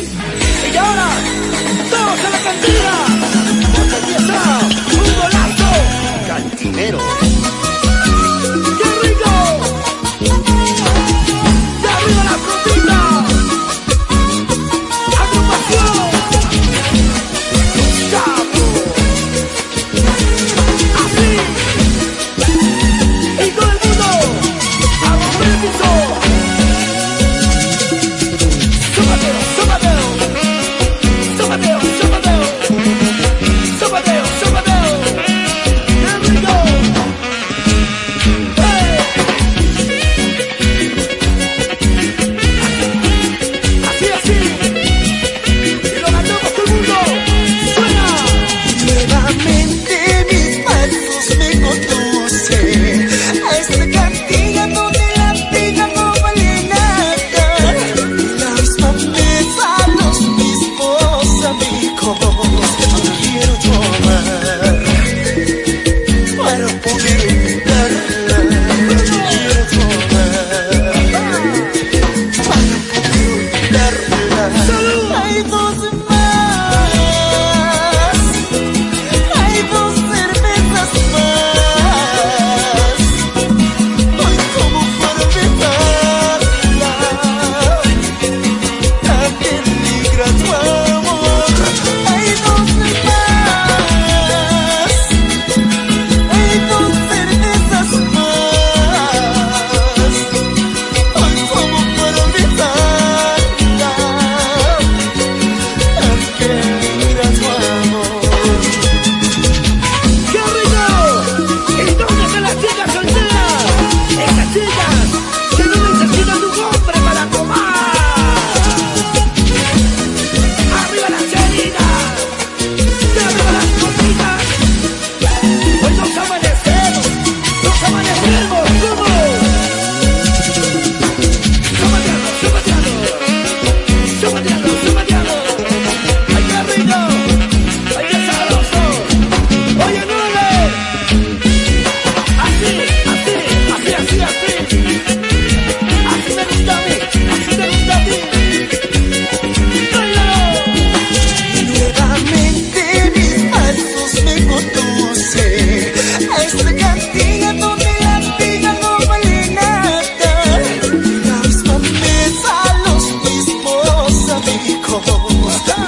Y ahora, todos a la cantina, porque empieza un golazo cantinero. ¡Qué rico! ¡De arriba la frutita! ¡Agrupación! ¡Capo! ¡Así! ¡Y todo el mundo! ¡A romper el piso! ¡Sóbateo, sóbateo! ¡Sóbateo, sóbateo! ¡Sóbateo, sóbateo! ¡Qué rico! ¡Hey! Así, así. Y lo ganamos todo el mundo. ¡Suena! Nuevamente mis pasos me conducen a esta cantina donde la vida no vale nada. La misma mesa, los mismos amigos. Quiero tomar para poder olvidarla. Quiero tomar para poder olvidarla. Hay dos más. Hay dos cervezas más. Hoy como para olvidarla. Tan peligra tu amor. Hay dos más. Hay dos cervezas más. Hoy como para olvidarla. Tan peligra tu amor. ¡Qué rico! ¿Y dónde están las chicas solteras? Esas chicas que no necesitan un hombre para tomar. ¡Arriba las chelitas! ¡De arriba las cositas! Hoy nos amanecemos, ¿cómo? Sopateando. ¡Ay, qué rico! ¡Ay, qué sabroso! ¡Oye, nueve! Así. Así me gusta a mí, así me gusta a ti. ¡Báilalo! Nuevamente mis pasos me conducen a esta cantina donde la vida no vale nada. La misma mesa, los mismos amigos.